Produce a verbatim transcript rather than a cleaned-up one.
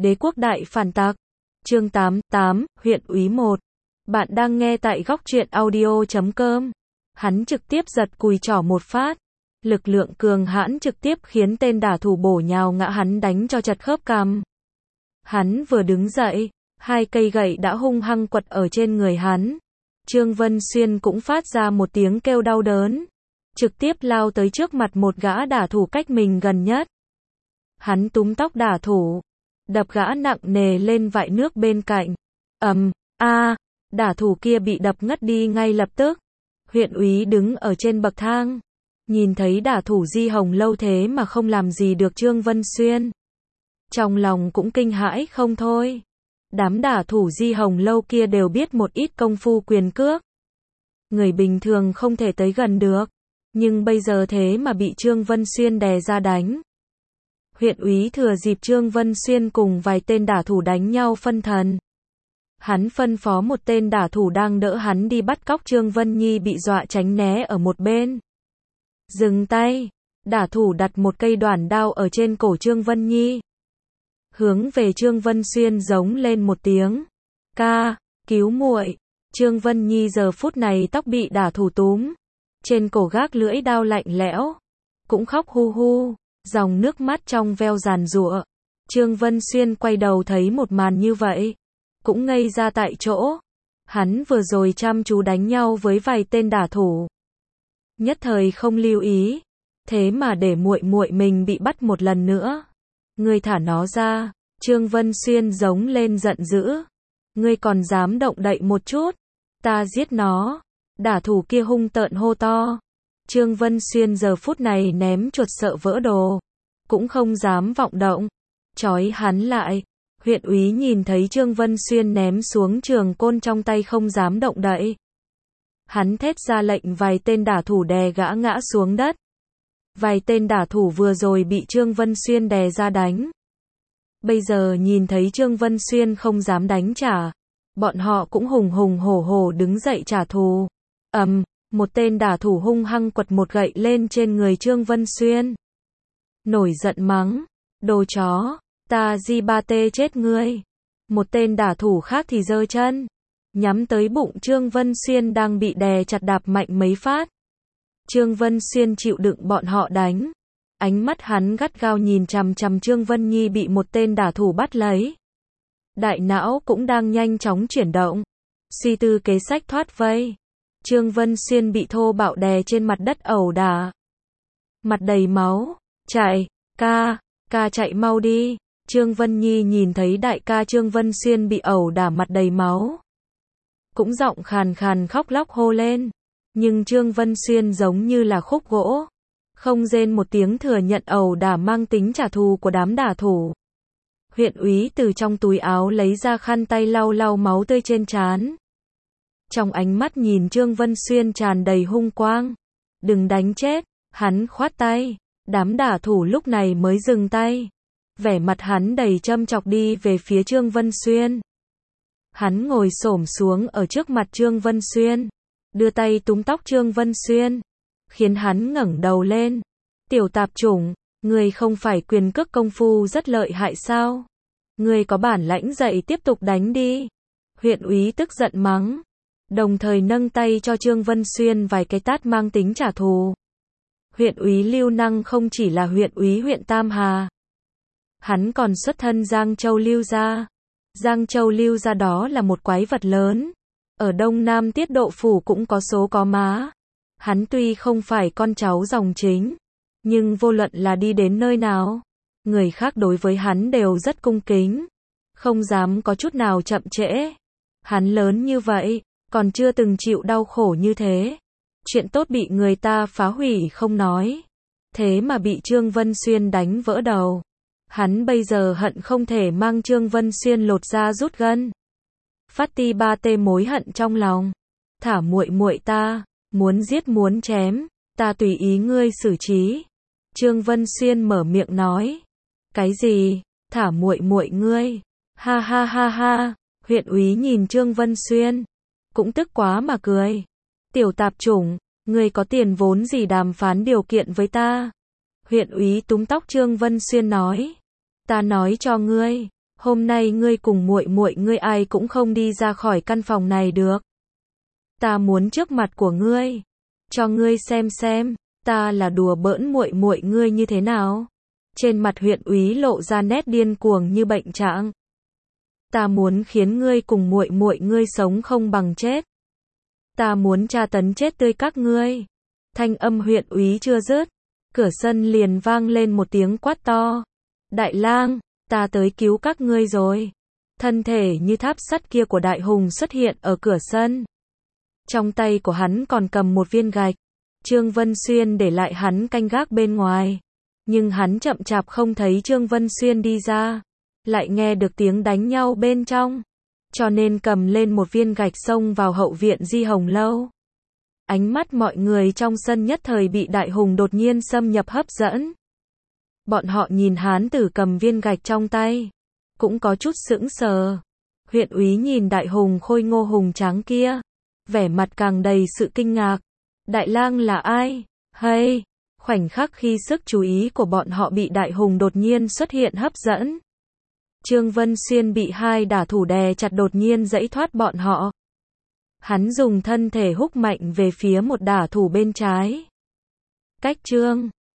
Đế quốc đại phản tặc. Chương tám mươi tám, huyện úy một. Bạn đang nghe tại góc truyện audio chấm com. Hắn trực tiếp giật cùi trỏ một phát. Lực lượng cường hãn trực tiếp khiến tên đả thủ bổ nhào ngã hắn đánh cho chật khớp cằm. Hắn vừa đứng dậy, hai cây gậy đã hung hăng quật ở trên người hắn. Trương Vân Xuyên cũng phát ra một tiếng kêu đau đớn. Trực tiếp lao tới trước mặt một gã đả thủ cách mình gần nhất. Hắn túm tóc đả thủ, đập gã nặng nề lên vại nước bên cạnh. Ầm, a, đả thủ kia bị đập ngất đi ngay lập tức. Huyện úy đứng ở trên bậc thang, nhìn thấy đả thủ Di Hồng Lâu thế mà không làm gì được Trương Vân Xuyên. Trong lòng cũng kinh hãi không thôi. Đám đả thủ Di Hồng Lâu kia đều biết một ít công phu quyền cước. Người bình thường không thể tới gần được. Nhưng bây giờ thế mà bị Trương Vân Xuyên đè ra đánh. Huyện úy thừa dịp Trương Vân Xuyên cùng vài tên đả thủ đánh nhau phân thần. Hắn phân phó một tên đả thủ đang đỡ hắn đi bắt cóc Trương Vân Nhi bị dọa tránh né ở một bên. Dừng tay, đả thủ đặt một cây đoản đao ở trên cổ Trương Vân Nhi. Hướng về Trương Vân Xuyên giống lên một tiếng. Ca, cứu muội. Trương Vân Nhi giờ phút này tóc bị đả thủ túm. Trên cổ gác lưỡi đao lạnh lẽo. Cũng khóc hu hu, dòng nước mắt trong veo giàn giụa. Trương Vân Xuyên quay đầu thấy một màn như vậy. Cũng ngây ra tại chỗ. Hắn vừa rồi chăm chú đánh nhau với vài tên đả thủ. Nhất thời không lưu ý. Thế mà để muội muội mình bị bắt một lần nữa. Ngươi thả nó ra. Trương Vân Xuyên giống lên giận dữ. Ngươi còn dám động đậy một chút. Ta giết nó. Đả thủ kia hung tợn hô to. Trương Vân Xuyên giờ phút này ném chuột sợ vỡ đồ. Cũng không dám vọng động. Chói hắn lại. Huyện úy nhìn thấy Trương Vân Xuyên ném xuống trường côn trong tay không dám động đậy. Hắn thét ra lệnh vài tên đả thủ đè gã ngã xuống đất. Vài tên đả thủ vừa rồi bị Trương Vân Xuyên đè ra đánh. Bây giờ nhìn thấy Trương Vân Xuyên không dám đánh trả. Bọn họ cũng hùng hùng hổ hổ đứng dậy trả thù. Ầm, um, một tên đả thủ hung hăng quật một gậy lên trên người Trương Vân Xuyên. Nổi giận mắng, đồ chó, ta di ba tê chết ngươi. Một tên đả thủ khác thì giơ chân, nhắm tới bụng Trương Vân Xuyên đang bị đè chặt đạp mạnh mấy phát. Trương Vân Xuyên chịu đựng bọn họ đánh. Ánh mắt hắn gắt gao nhìn chằm chằm Trương Vân Nhi bị một tên đả thủ bắt lấy. Đại não cũng đang nhanh chóng chuyển động, suy tư kế sách thoát vây. Trương Vân Xuyên bị thô bạo đè trên mặt đất ẩu đả. Mặt đầy máu, chạy, ca, ca chạy mau đi. Trương Vân Nhi nhìn thấy đại ca Trương Vân Xuyên bị ẩu đả mặt đầy máu. Cũng giọng khàn khàn khóc lóc hô lên. Nhưng Trương Vân Xuyên giống như là khúc gỗ. Không rên một tiếng thừa nhận ẩu đả mang tính trả thù của đám đả thủ. Huyện úy từ trong túi áo lấy ra khăn tay lau lau máu tươi trên trán. Trong ánh mắt nhìn Trương Vân Xuyên tràn đầy hung quang. Đừng đánh chết, hắn khoát tay. Đám đả thủ lúc này mới dừng tay. Vẻ mặt hắn đầy châm chọc đi về phía Trương Vân Xuyên. Hắn ngồi xổm xuống ở trước mặt Trương Vân Xuyên. Đưa tay túm tóc Trương Vân Xuyên. Khiến hắn ngẩng đầu lên. Tiểu tạp chủng, ngươi không phải quyền cước công phu rất lợi hại sao? Ngươi có bản lãnh dậy tiếp tục đánh đi. Huyện úy tức giận mắng. Đồng thời nâng tay cho Trương Vân Xuyên vài cái tát mang tính trả thù. Huyện úy Lưu Năng không chỉ là huyện úy huyện Tam Hà. Hắn còn xuất thân Giang Châu Lưu gia. Giang Châu Lưu gia đó là một quái vật lớn. Ở Đông Nam Tiết Độ Phủ cũng có số có má. Hắn tuy không phải con cháu dòng chính, nhưng vô luận là đi đến nơi nào, người khác đối với hắn đều rất cung kính. Không dám có chút nào chậm trễ. Hắn lớn như vậy, còn chưa từng chịu đau khổ như thế. Chuyện tốt bị người ta phá hủy không nói. Thế mà bị Trương Vân Xuyên đánh vỡ đầu. Hắn bây giờ hận không thể mang Trương Vân Xuyên lột da rút gân. Phát ti ba tê mối hận trong lòng. Thả muội muội ta, muốn giết muốn chém, ta tùy ý ngươi xử trí. Trương Vân Xuyên mở miệng nói. Cái gì? Thả muội muội ngươi? Ha ha ha ha. Huyện úy nhìn Trương Vân Xuyên, cũng tức quá mà cười. Tiểu tạp chủng, ngươi có tiền vốn gì đàm phán điều kiện với ta? Huyện úy túm tóc Trương Vân Xuyên nói. Ta nói cho ngươi, Hôm nay ngươi cùng muội muội ngươi ai cũng không đi ra khỏi căn phòng này được. Ta muốn trước mặt của ngươi, cho ngươi xem xem, ta là đùa bỡn muội muội ngươi như thế nào. Trên mặt huyện úy lộ ra nét điên cuồng như bệnh trạng. Ta muốn khiến ngươi cùng muội muội ngươi sống không bằng chết. Ta muốn tra tấn chết tươi các ngươi. Thanh âm huyện úy chưa dứt, cửa sân liền vang lên một tiếng quát to. Đại lang, ta tới cứu các ngươi rồi. Thân thể như tháp sắt kia của Đại Hùng xuất hiện ở cửa sân. Trong tay của hắn còn cầm một viên gạch. Trương Vân Xuyên để lại hắn canh gác bên ngoài. Nhưng hắn chậm chạp không thấy Trương Vân Xuyên đi ra. Lại nghe được tiếng đánh nhau bên trong. Cho nên cầm lên một viên gạch xông vào hậu viện Di Hồng Lâu. Ánh mắt mọi người trong sân nhất thời bị Đại Hùng đột nhiên xâm nhập hấp dẫn. Bọn họ nhìn hán tử cầm viên gạch trong tay. Cũng có chút sững sờ. Huyện úy nhìn Đại Hùng khôi ngô hùng tráng kia. Vẻ mặt càng đầy sự kinh ngạc. Đại lang là ai? Hay! Khoảnh khắc khi sức chú ý của bọn họ bị Đại Hùng đột nhiên xuất hiện hấp dẫn. Trương Vân Xuyên bị hai đả thủ đè chặt đột nhiên giãy thoát bọn họ. Hắn dùng thân thể húc mạnh về phía một đả thủ bên trái. Cách Trương